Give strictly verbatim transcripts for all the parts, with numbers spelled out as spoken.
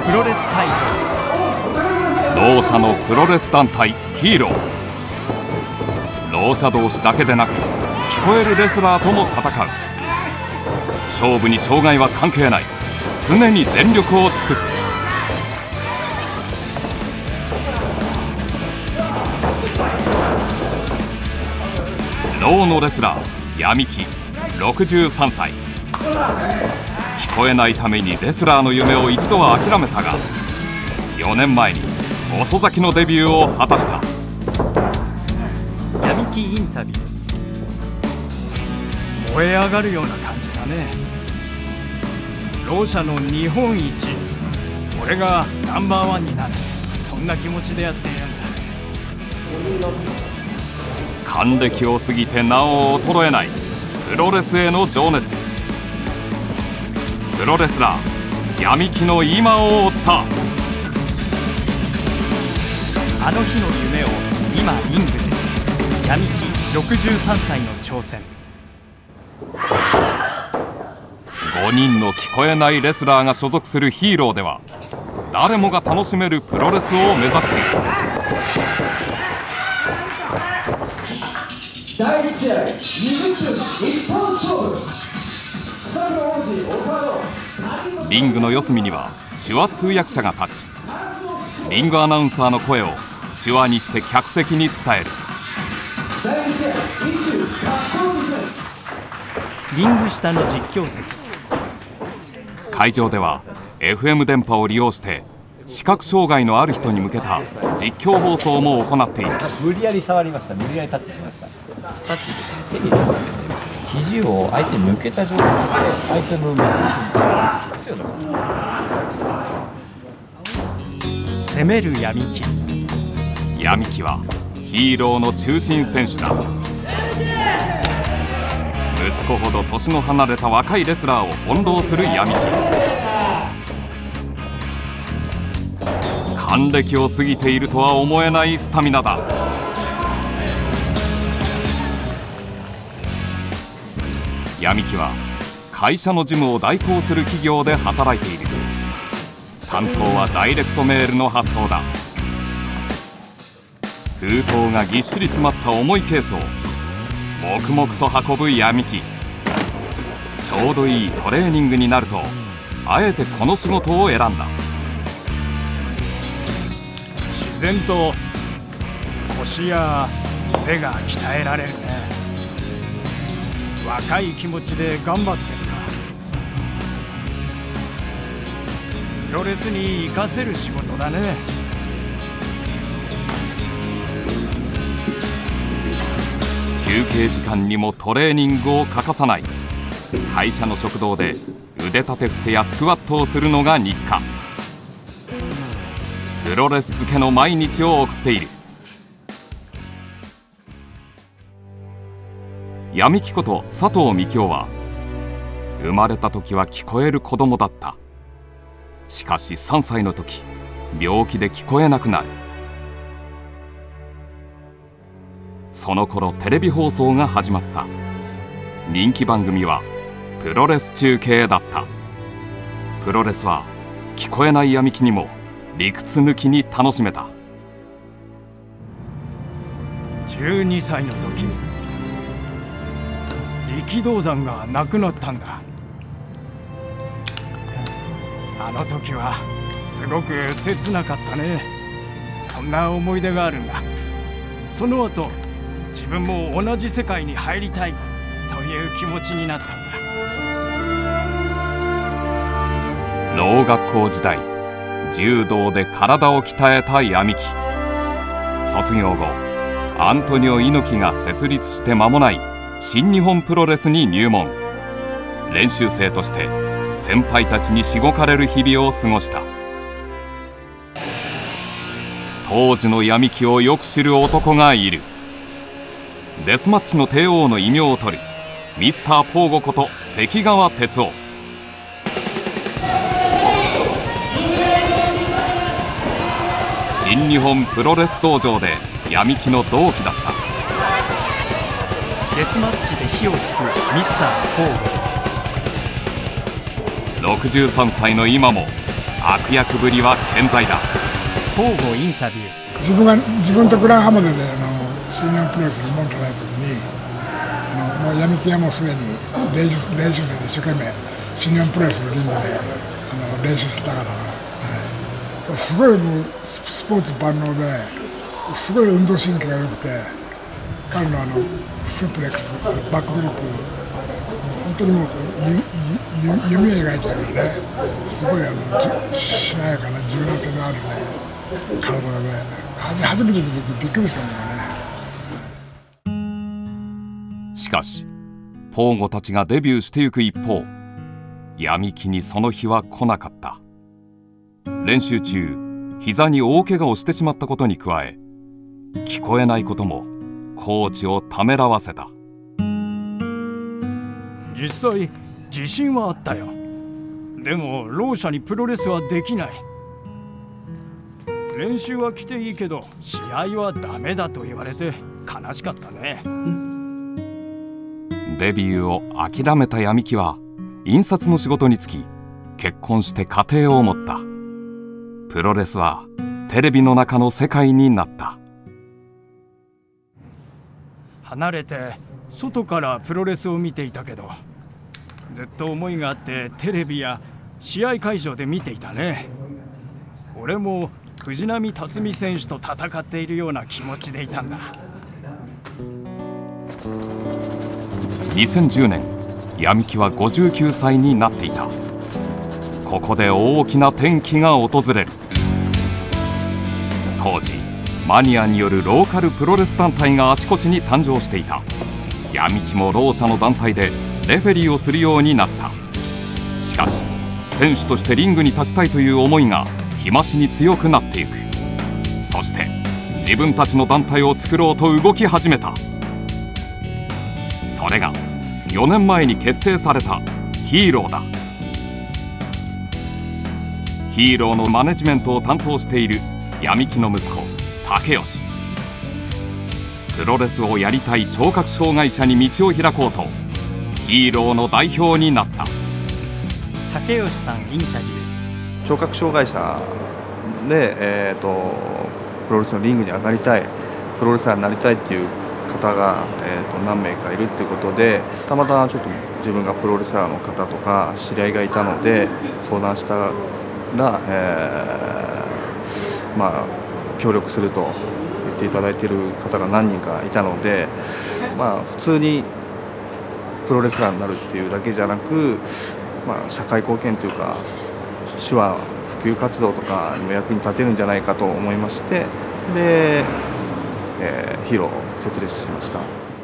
プロレス会場。ろう者のプロレス団体ヒーロー。ろう者同士だけでなく聞こえるレスラーとも戦う。勝負に障害は関係ない。常に全力を尽くす。ろうのレスラー闇木ろくじゅうさんさい。聞こえないためにレスラーの夢を一度は諦めたが、よねんまえに遅咲きのデビューを果たした。 闇木インタビュー。燃え上がるような感じだね。ろう者の日本一、俺がナンバーワンになる、そんな気持ちでやっているんだ。 還暦を過ぎてなお衰えないプロレスへの情熱。プロレスラー闇木の今を追った。 あの日の夢を今リングで。闇木ろくじゅうさんさいの挑戦。 ごにんの聞こえないレスラーが所属するヒーローでは、誰もが楽しめるプロレスを目指している。 だいいち試合にじゅっぷん一本勝負。 リングの四隅には手話通訳者が立ち、リングアナウンサーの声を手話にして客席に伝える。 リング下の実況席。 会場では エフエム 電波を利用して視覚障害のある人に向けた実況放送も行っている。 無理やり触りました。無理やりタッチしました。タッチで手にですね、肘を相手に向けた状態で相手の胸を突き刺すような。 攻める闇木。 闇木はヒーローの中心選手だ。息子ほど年の離れた若いレスラーを翻弄する闇木。還暦を過ぎているとは思えないスタミナだ。闇木は会社の事務を代行する企業で働いている。担当はダイレクトメールの発送だ。封筒がぎっしり詰まった重いケースを黙々と運ぶ闇木。ちょうどいいトレーニングになるとあえてこの仕事を選んだ。 自然と腰や腕が鍛えられるね。若い気持ちで頑張ってるな。プロレスに生かせる仕事だね。 休憩時間にもトレーニングを欠かさない。会社の食堂で腕立て伏せやスクワットをするのが日課。プロレス漬けの毎日を送っている。闇木こと佐藤幹夫は生まれた時は聞こえる子供だった。しかしさんさいの時病気で聞こえなくなる。その頃テレビ放送が始まった。人気番組はプロレス中継だった。プロレスは聞こえない闇木にも理屈抜きに楽しめた。 じゅうにさいの時力道山が亡くなったんだ。あの時はすごく切なかったね。そんな思い出があるんだ。その後自分も同じ世界に入りたいという気持ちになったんだ。 ろう学校時代柔道で体を鍛えた闇木。卒業後アントニオ猪木が設立して間もない新日本プロレスに入門。練習生として先輩たちにしごかれる日々を過ごした。当時の闇木をよく知る男がいる。デスマッチの帝王の異名を取るミスターポーゴこと関川哲夫。新日本プロレス道場で闇木の同期だった。 デスマッチで火を引くミスターポーゴ。 ろくじゅうさんさいの今も悪役ぶりは健在だ。 交互インタビュー。 自分が自分とグランハムで、ね、あの新日本プロレスに門とない時にあのもう闇金はもうすでに練習練習生で一生懸命新日本プロレスのリングであの練習してたから、はい、すごいもうスポーツ万能ですごい運動神経が良くて、彼のあのスープレックスとかバックドリップ本当にもうゆゆ夢描いたようなね、すごいあのしなやかな柔軟性のあるね体がね。初めて見てびっくりしたんだよね。しかしポーゴたちがデビューしてゆく一方、闇金にその日は来なかった。練習中膝に大怪我をしてしまったことに加え、聞こえないこともコーチをためらわせた。 実際自信はあったよ。でもろう者にプロレスはできない。練習は来ていいけど試合はダメだと言われて悲しかったね。 デビューを諦めた闇金は印刷の仕事に就き、結婚して家庭を持った。プロレスはテレビの中の世界になった。 離れて外からプロレスを見ていたけど、ずっと思いがあってテレビや試合会場で見ていたね。俺も藤波辰巳選手と戦っているような気持ちでいたんだ。 にせんじゅうねん、闇金はごじゅうきゅうさいになっていた。ここで大きな転機が訪れる。当時マニアによるローカルプロレス団体があちこちに誕生していた。闇金もろう者の団体でレフェリーをするようになった。しかし選手としてリングに立ちたいという思いが日増しに強くなっていく。そして自分たちの団体を作ろうと動き始めた。それがよねんまえに結成されたヒーローだ。ヒーローのマネジメントを担当している闇金の息子竹吉。プロレスをやりたい聴覚障害者に道を開こうとヒーローの代表になった。 竹吉さんインタビュー。 聴覚障害者で、えー、とプロレスのリングに上がりたい、プロレスラーになりたいっていう方が、えー、と何名かいるっていうことで、たまたまちょっと自分がプロレスラーの方とか知り合いがいたので相談したら、えー、まあ協力すると言っていただいている方が何人かいたので、まあ普通にプロレスラーになるっていうだけじゃなく、まあ、社会貢献というか手話普及活動とかにも役に立てるんじゃないかと思いまして、で、えー、ヒーローを設立しました。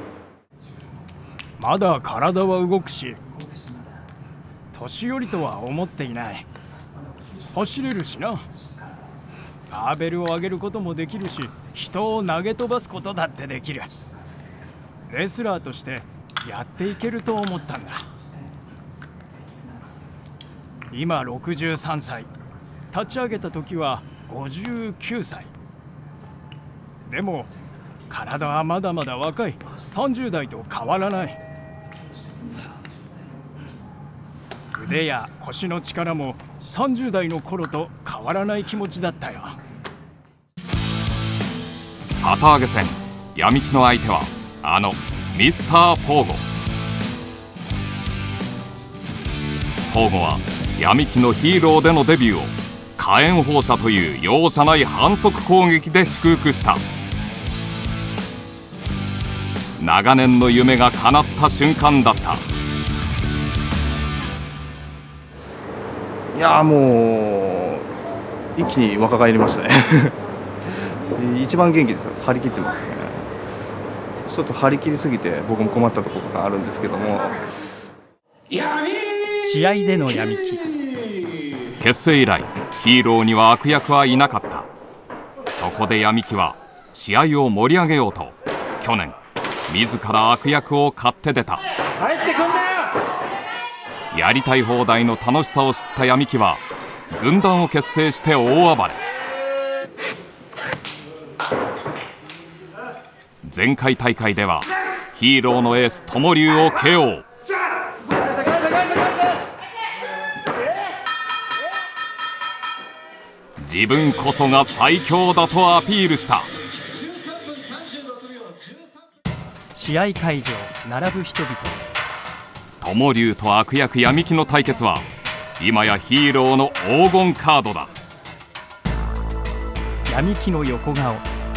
まだ体は動くし、年寄りとは思っていない。走れるしな。バーベルを上げることもできるし、人を投げ飛ばすことだってできる。レスラーとしてやっていけると思ったんだ。今ろくじゅうさんさい、立ち上げた時はごじゅうきゅうさい。でも体はまだまだ若い。さんじゅうだいと変わらない。腕や腰の力もさんじゅうだいの頃と変わらない気持ちだったよ。 旗揚げ戦、闇金の相手はあのミスター・ポーゴ。ポーゴは闇金のヒーローでのデビューを火炎放射という容赦ない反則攻撃で祝福した。長年の夢が叶った瞬間だった。 いやーもう一気に若返りましたね一番元気です。張り切ってますね。ちょっと張り切りすぎて僕も困ったところがあるんですけども。 試合での闇金。 結成以来ヒーローには悪役はいなかった。そこで闇金は試合を盛り上げようと去年自ら悪役を買って出た。 入ってくんだよ。 やりたい放題の楽しさを知った闇金は軍団を結成して大暴れ。前回大会ではヒーローのエース友龍を ケーオー。 自分こそが最強だとアピールした。 試合会場並ぶ人々。 友龍と悪役闇木の対決は今やヒーローの黄金カードだ。 闇木の横顔。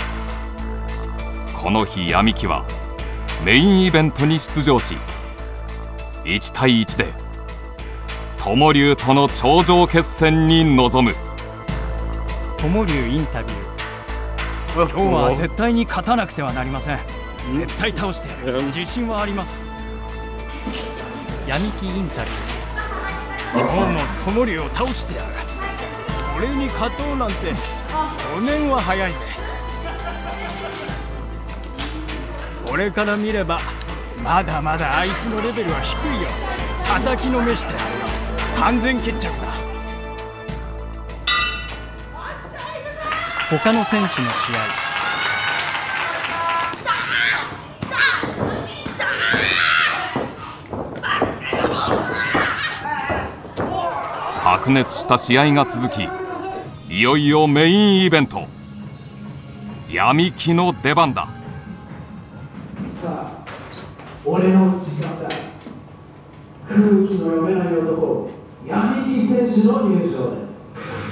この日闇木はメインイベントに出場し、いちたいいちで友龍との頂上決戦に臨む。 友龍インタビュー。今日は絶対に勝たなくてはなりません。絶対倒してやる。自信はあります。闇木インタビュー。今日も友龍を倒してやる。俺に勝とうなんてごねんは早いぜ。俺から見ればまだまだあいつのレベルは低いよ。叩きのめしてやるよ。完全決着だ。他の選手の試合。 白熱した試合が続き、いよいよメインイベント、闇木の出番だ。 俺の時間だ。空気の読めない男、闇木選手の入場です。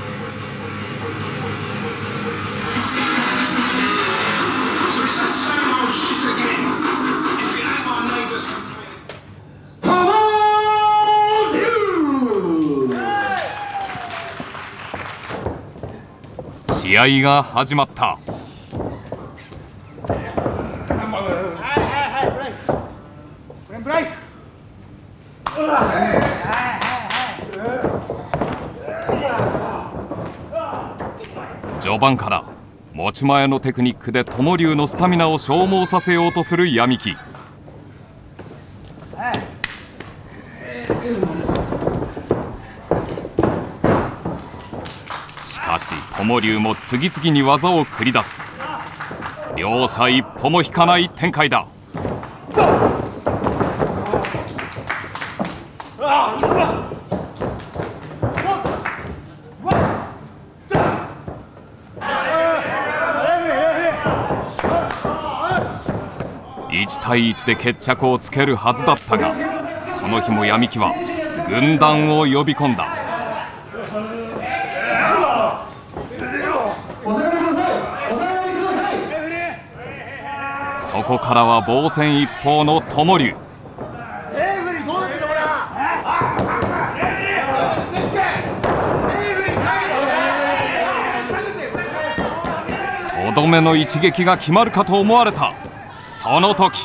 試合が始まった。序盤から持ち前のテクニックで友龍のスタミナを消耗させようとする闇木。しかし友龍も次々に技を繰り出す。両者一歩も引かない展開だ。いちたいいちで決着をつけるはずだったが、この日も闇木は軍団を呼び込んだ。そこからは防戦一方の友龍。とどめの一撃が決まるかと思われたその時、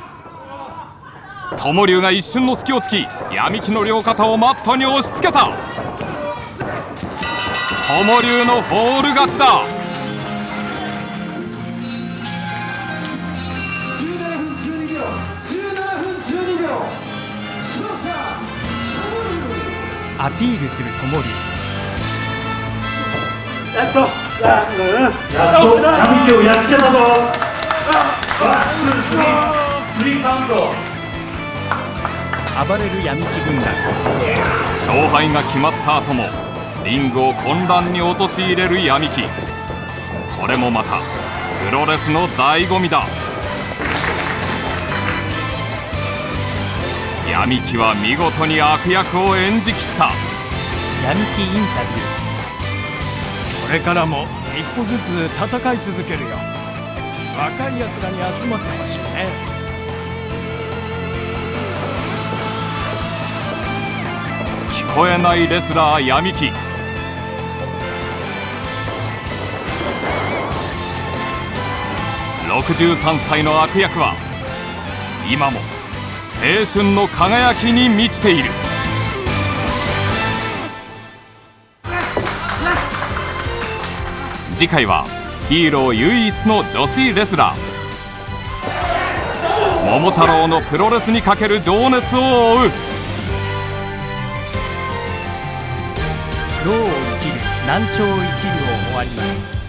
友龍が一瞬の隙をつき闇木の両肩をマットに押し付けた。友龍のフォール勝ちだ。 アピールする友龍。 やっとやっと闇木をやっつけたぞ。スリーカウント。 暴れる闇木軍団。 勝敗が決まった後もリングを混乱に陥れる闇木。これもまたプロレスの醍醐味だ。闇木は見事に悪役を演じきった。 闇木インタビュー。これからも一歩ずつ戦い続けるよ。若いやつらに集まってほしいね。 聞こえないレスラー闇木。ろくじゅうさんさいの悪役は今も青春の輝きに満ちている。次回はヒーロー唯一の女子レスラー桃太郎のプロレスにかける情熱を追う。 労を生きる難聴を生きるを終わります。